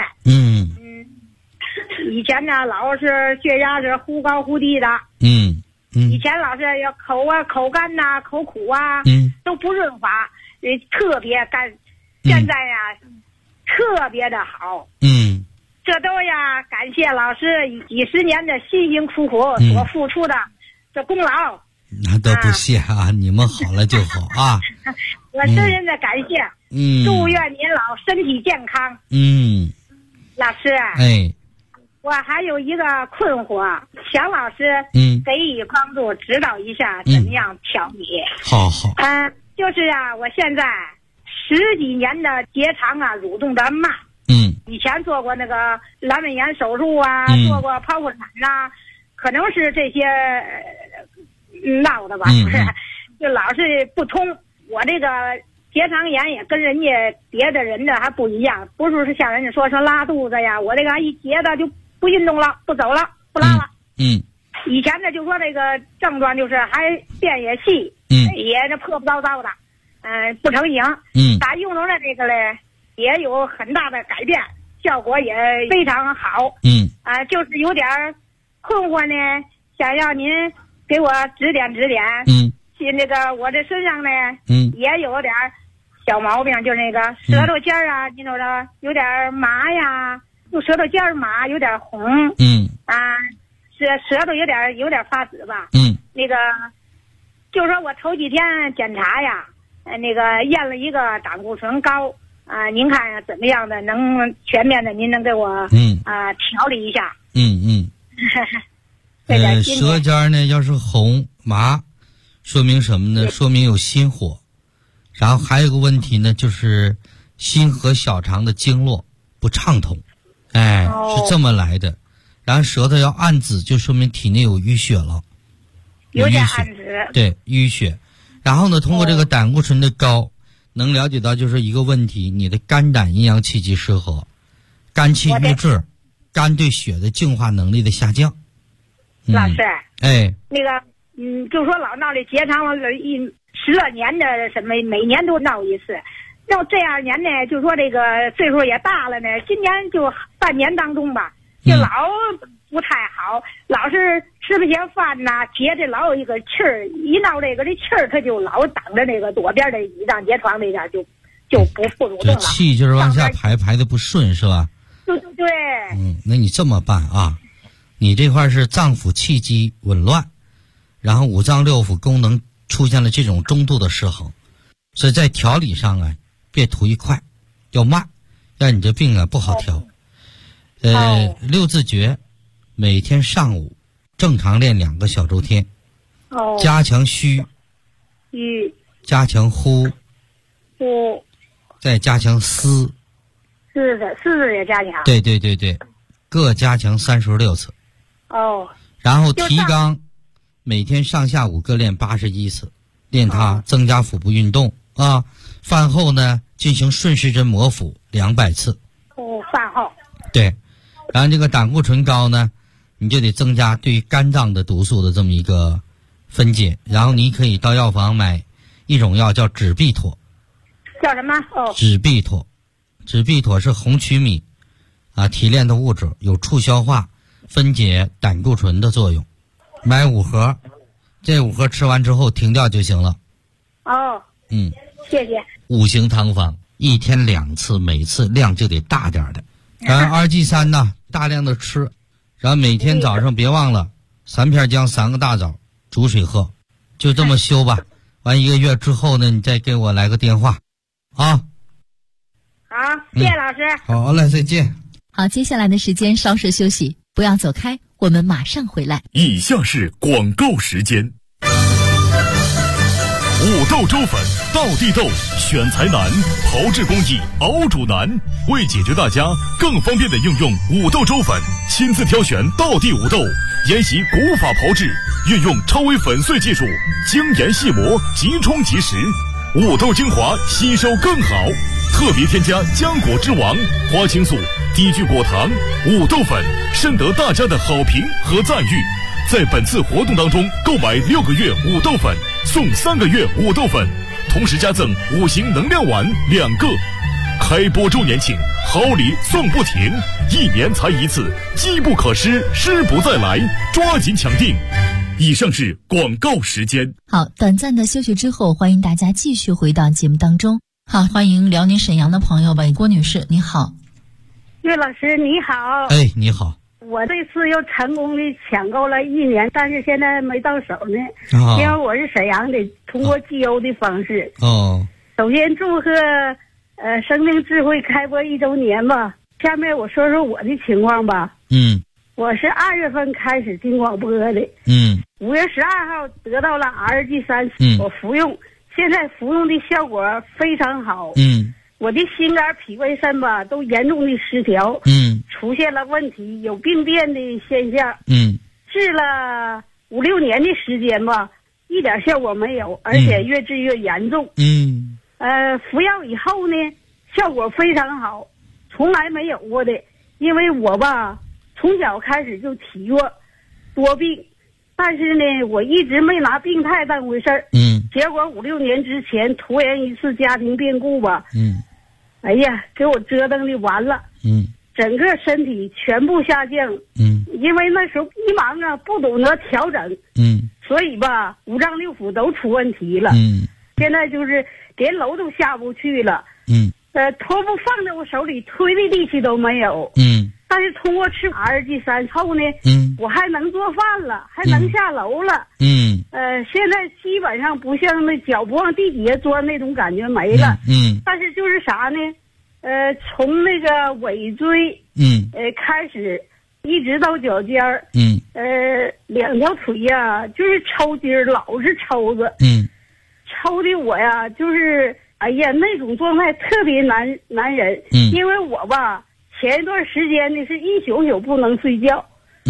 以前呢老是血压是忽高忽低的，以前老是要口干口苦都不润滑，特别干，现在特别的好。这都感谢老师几十年的辛辛苦苦所付出的这功劳。 那都不谢你们好了就好啊。 我深深的感谢。祝愿您老身体健康。老师， 哎， 我还有一个困惑，想老师给予帮助，指导一下怎么样调理。 好。 就是我现在10几年的结肠蠕动的慢。以前做过那个阑尾炎手术做过剖腹产可能是这些闹的吧，不是，就老是不通。我这个结肠炎也跟人家别的人的还不一样，不是像人家说拉肚子我这个一结的就不运动了，不走了，不拉了。以前呢就说这个症状就是还便也细，也这破破糟糟的，不成形。打用上了这个嘞，也有很大的改变，效果也非常好。就是有点困惑呢，想要您给我指点指点。那个我这身上呢，也有点小毛病，就是那个舌头尖你知道有点麻就舌头尖麻，有点红。舌头有点发紫吧。那个就是说我头几天检查那个验了一个胆固醇高您看怎么样的能全面的，您能给我调理一下。 舌尖呢要是红麻，说明什么呢？说明有心火。然后还有一个问题呢，就是心和小肠的经络不畅通，是这么来的。然后舌头要暗紫，就说明体内有淤血了， 有点暗紫， 对，淤血。然后呢，通过这个胆固醇的高，能了解到就是一个问题，你的肝胆阴阳气机失和，肝气郁滞，肝对血的净化能力的下降。 老师，那个就说老闹这结肠12年的什么，每年都闹一次。那这2年呢，就说这个岁数也大了呢，今年就半年当中吧，就老不太好，老是吃不下饭结的老有一个气儿，一闹这个气儿，它就老挡着那个左边的胰脏结肠那点就不蠕动了。 这气就是往下排的不顺是吧？ 对。 那你这么办你这块是脏腑气机紊乱，然后5脏6腑功能出现了这种中度的失衡，所以在调理上别图一快，要慢，让你这病不好调。 六字诀，每天上午正常练2个小周天。加强虚，加强呼，再加强思。 是的，是也加强。 对，各加强36次。然后提纲，每天上下午各练81次，练它增加腹部运动啊。饭后呢，进行顺时针摩腹200次。 饭后。 对，然后这个胆固醇高呢，你就得增加对肝脏的毒素的这么一个分解，然后你可以到药房买一种药叫止痹妥。 叫什么？ 止痹妥。止痹妥是红曲米提炼的物质，有促消化、分解胆固醇的作用。买5盒，这5盒吃完之后停掉就行了。 谢谢。 5行汤方，1天2次，每次量就得大点的。然后2G3呢，大量的吃，然后每天早上别忘了3片姜3个大枣煮水喝，就这么修吧。完1个月之后呢，你再给我来个电话啊。 好，谢谢老师。 好嘞，再见。 好，接下来的时间稍事休息，不要走开，我们马上回来。 以下是广告时间。五豆粥粉，道地豆，选材难，炮制工艺，熬煮难。为解决大家更方便的应用五豆粥粉，亲自挑选道地五豆，沿袭古法炮制，运用超微粉碎技术，精研细磨，即冲即食，五豆精华吸收更好。特别添加浆果之王、花青素、低聚果糖、五豆粉，深得大家的好评和赞誉。在本次活动当中，购买6个月五豆粉送3个月五豆粉，同时加赠5行能量丸2个。开播周年庆，好礼送不停，1年才1次，机不可失，失不再来，抓紧抢订。以上是广告时间。 好，短暂的休息之后，欢迎大家继续回到节目当中。好，欢迎辽宁沈阳的朋友吧，郭女士，你好。 岳老师你好。 哎，你好。 我这次又成功的抢购了1年，但是现在没到手呢。因为我是沈阳的，通过集邮的方式。首先祝贺生命智慧开播1周年吧。下面我说说我的情况吧。我是2月份开始听广播的。5月12号得到了 RG3，我服用，现在服用的效果非常好。我的心肝脾胃肾吧都严重的失调，出现了问题，有病变的现象。治了5、6年的时间吧，一点效果没有，而且越治越严重。服药以后呢，效果非常好，从来没有过的。因为我吧从小开始就体弱多病，但是呢我一直没拿病态当回事儿。结果5、6年之前突然一次家庭变故吧，哎呀，给我折腾的完了。整个身体全部下降。因为那时候迷茫啊，不懂得调整。所以吧5脏6腑都出问题了。现在就是连楼都下不去了。拖布放在我手里推的力气都没有。但是通过吃 RG3 后呢，我还能做饭了，还能下楼了。现在基本上不像那脚不往地底下钻那种感觉没了。但是就是啥呢？从那个尾椎开始，一直到脚尖儿。2条腿呀，就是抽筋儿，老是抽着。抽的我呀，就是哎呀那种状态特别难忍。因为我吧前一段时间呢是一宿宿不能睡觉。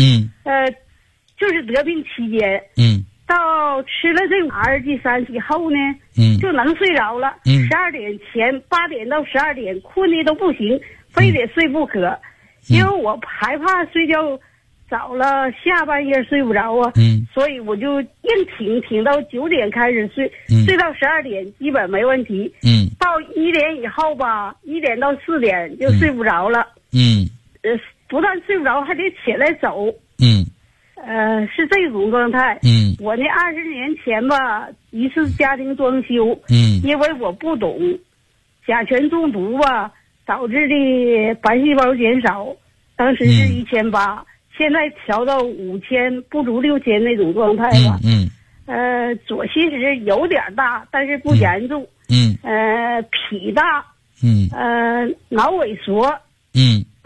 就是得病期间。到吃了这个 RG3 以后呢，就能睡着了。12点前8点到12点困的都不行，非得睡不可。因为我害怕睡觉早了下半夜睡不着啊。所以我就硬挺到9点开始睡，睡到12点基本没问题。到1点以后吧，1点到4点就睡不着了。不但睡不着，还得起来走。是这种状态。我那20年前吧，一次家庭装修。因为我不懂，甲醛中毒吧导致的白细胞减少，当时是1800，现在调到5000，不足6000那种状态吧。左心室有点大，但是不严重。脾大。脑萎缩。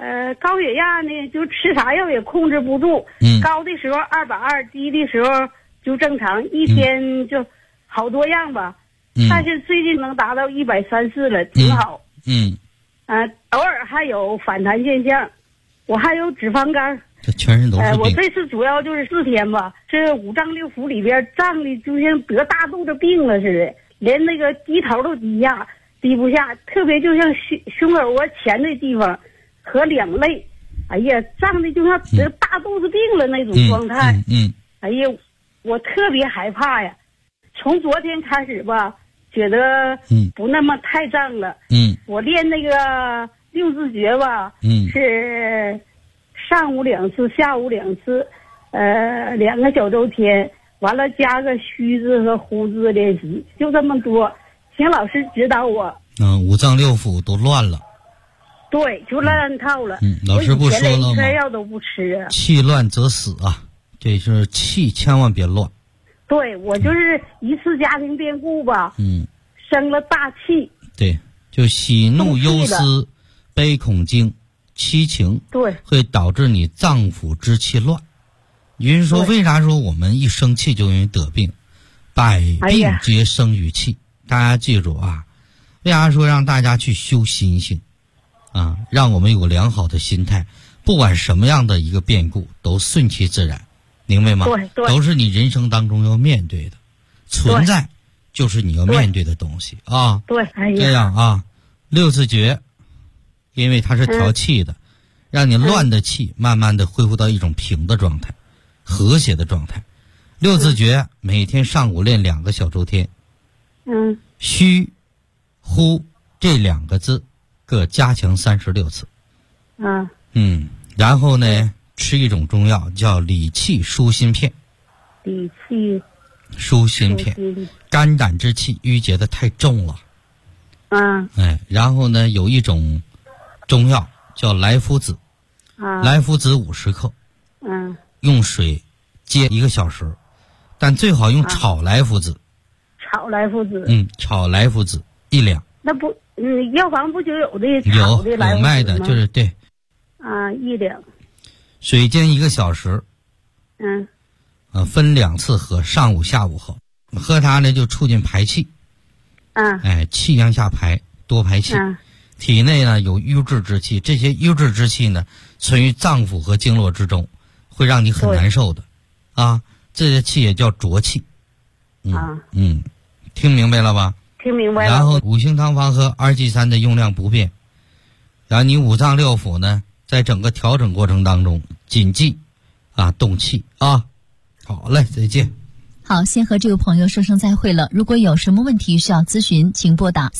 高血压呢，就吃啥药也控制不住。高的时候220，低的时候就正常，一天就好多样吧。但是最近能达到130了，挺好。偶尔还有反弹现象。我还有脂肪肝。 这全身都是病。 我这次主要就是4天吧，这五脏六腑里边胀的就像得大肚子病了似的，连那个低头都低不下，特别就像胸口窝前的地方和两肋，哎呀，胀的就像得大肚子病了那种状态。哎呀，我特别害怕呀。从昨天开始吧，觉得不那么太胀了。我练那个六字诀吧，是上午2次，下午2次，2个小周天，完了加个虚字和呼字练习，就这么多。请老师指导我。 五脏六腑都乱了。 对，就乱套了。 老师不说了吗？ 我以前连一颗药都不吃啊。 气乱则死啊，这是气千万别乱。 对，我就是一次家庭变故吧，生了大气。 对，就喜怒忧思、悲恐惊、七情， 对， 会导致你脏腑之气乱。有人说，为啥说我们一生气就容易得病？百病皆生于气。大家记住啊，为啥说让大家去修心性啊？让我们有良好的心态，不管什么样的一个变故都顺其自然，明白吗？ 对， 都是你人生当中要面对的，存在就是你要面对的东西啊。 对， 这样啊，六字诀，因为它是调气的，让你乱的气慢慢的恢复到一种平的状态，和谐的状态。六字诀每天上午练2个小周天。虚、呼这2个字各加强36次。然后呢，吃一种中药叫理气舒心片。 理气舒心片，肝胆之气郁结的太重了。然后呢，有一种中药叫莱菔子。莱菔子50克。用水接1个小时，但最好用炒莱菔子。 炒莱菔子。 炒莱菔子1两。 那不，药房不就有的炒的莱菔子吗？ 有卖的，就是对。 1两。 水煎1个小时。分2次喝，上午下午喝。喝它呢就促进排气。气向下排，多排气。体内呢有瘀滞之气，这些瘀滞之气呢存于脏腑和经络之中，会让你很难受的。这些气也叫浊气。听明白了吧？ 听明白了。 然后五行汤方和2G3的用量不变，然后你五脏六腑呢，在整个调整过程当中谨记动气啊。好嘞，再见。 好，先和这位朋友说声再会了。如果有什么问题需要咨询，请拨打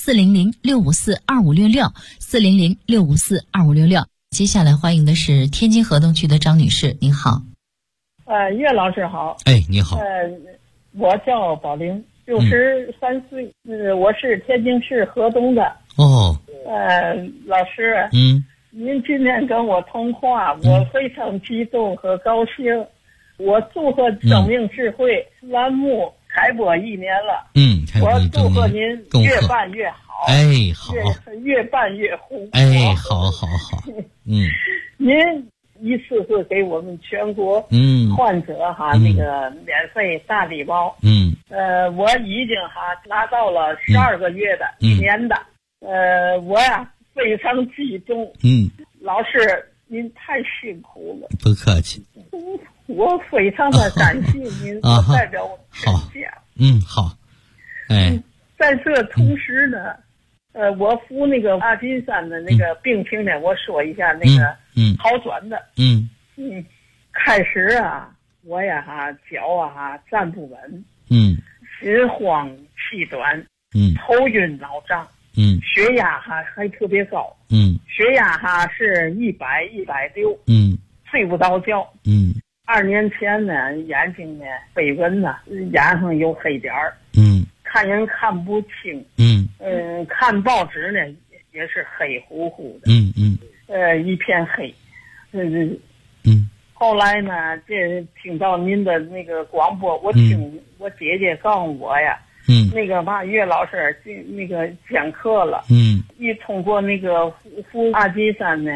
400-654-2566，400-654-2566。接下来欢迎的是天津河东区的张女士，您好。 岳老师好。 你好。 我叫宝玲，63岁，我是天津市河东的。老师，您今天跟我通话，我非常激动和高兴。我祝贺生命智慧栏目开播1年了。我祝贺您越办越好。 好。 越办越红。 好。 您一次是给我们全国患者那个免费大礼包。我已经拿到了12个月的1年的。我非常激动。老师您太辛苦了。 不客气。 我非常的感谢您，我代表我全家。 好。 在这同时呢，我服那个阿金山的那个病情呢，我说一下那个好转的。开始我呀脚站不稳。心慌气短。头晕脑胀。血压还特别高。血压是100、160。睡不着觉。2年前呢，眼睛呢飞蚊呢，眼上有黑点儿。看人看不清。看报纸呢也是黑乎乎的。一片黑。后来呢，这听到您的那个广播，我听我姐姐告诉我呀，那个岳老师那个讲课了。一通过那个服阿基山呢，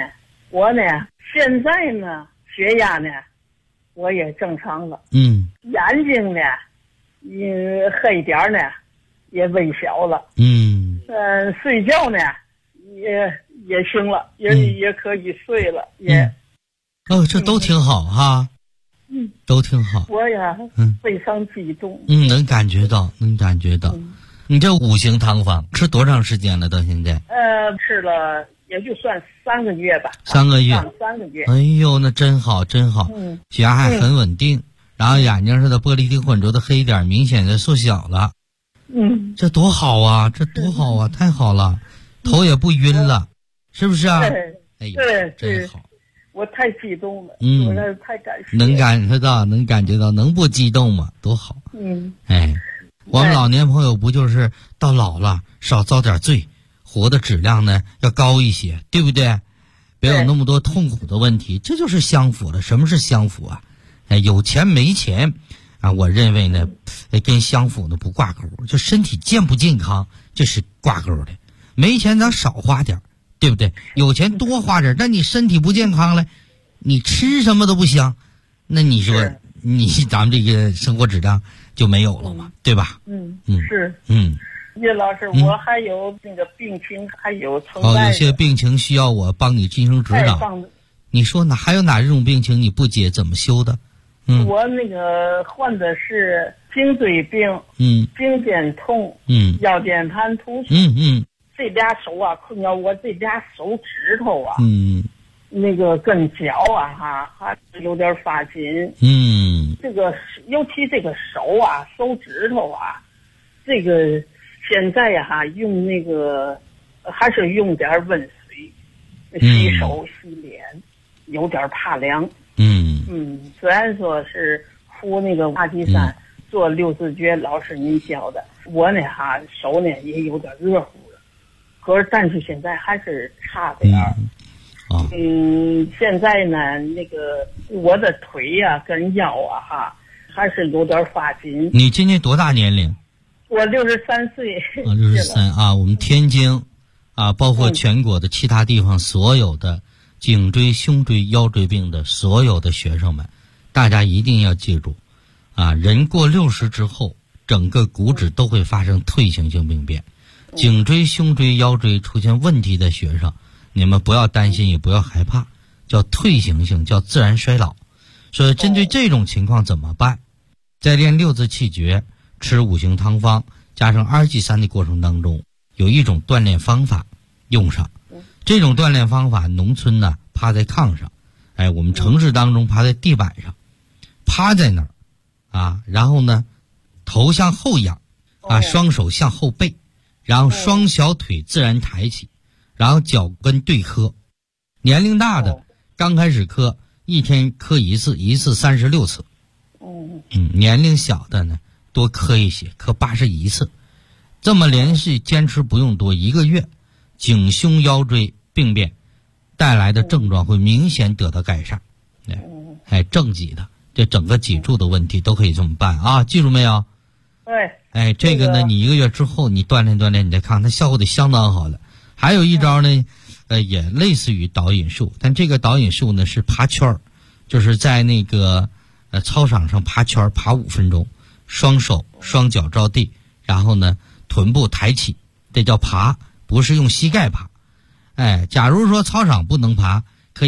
我呢，现在呢，血压呢，我也正常了。眼睛呢，黑点呢，也微小了。睡觉呢，也行了，也可以睡了，也。 这都挺好哈。都挺好。 我呀，非常激动。 能感觉到。你这五行汤方吃多长时间了？到现在？ 吃了也就算3个月吧。 3个月。 3个月。 哎呦，那真好。血压还很稳定，然后眼睛上的玻璃体混浊的黑点明显的缩小了。这多好啊！太好了，头也不晕了，是不是啊？哎呦，真好。 我太激动了，我这太感谢。 能感觉到，能不激动吗？多好。我们老年朋友不就是到老了少遭点罪，活的质量呢要高一些，对不对？别有那么多痛苦的问题，这就是相符了。什么是相符啊？有钱没钱啊？我认为呢，跟相符呢不挂钩，就身体健不健康这是挂钩的。没钱咱少花点，对不对？有钱多花点，但你身体不健康了，你吃什么都不香，那你说咱们这个生活质量就没有了嘛，对吧？ 是。叶老师，我还有那个病情，还有存在。 有些病情需要我帮你进行指导。你说还有哪种病情你不解怎么修的？ 我那个患的是颈椎病，颈肩痛，腰间盘突出，这俩手啊困扰我，这俩手指头啊，那个跟脚啊还有点发紧，这个尤其这个手啊手指头啊，这个现在用那个还是用点温水洗手洗脸，有点怕凉。虽然说是服那个阿基山做60诀老师您教的，我呢手呢也有点热乎了，可是但是现在还是差点儿。现在呢那个我的腿呀跟腰还是有点发紧。 你今年多大年龄？ 我63岁。 63啊，我们天津包括全国的其他地方所有的颈椎、胸椎、腰椎病的所有的学生们，大家一定要记住人过60之后，整个骨质都会发生退行性病变。颈椎、胸椎、腰椎出现问题的学生，你们不要担心，也不要害怕，叫退行性，叫自然衰老。所以针对这种情况怎么办？在练6字气诀、吃五行汤方加上二季3的过程当中，有一种锻炼方法用上。这种锻炼方法，农村呢趴在炕上，我们城市当中趴在地板上，趴在那儿然后呢头向后仰双手向后背，然后双小腿自然抬起，然后脚跟对磕。年龄大的刚开始磕一天磕一次，一次36次。年龄小的呢多磕一些，磕81次。这么连续坚持不用多1个月，颈胸腰椎病变带来的症状会明显得到改善。正脊的这整个脊柱的问题都可以这么办记住没有？ 对。 这个呢你1个月之后你锻炼锻炼，你再看它效果得相当好了。还有一招呢也类似于导引术，但这个导引术呢是爬圈儿，就是在那个操场上爬圈儿，爬5分钟，双手双脚着地，然后呢臀部抬起，这叫爬，不是用膝盖爬。假如说操场不能爬，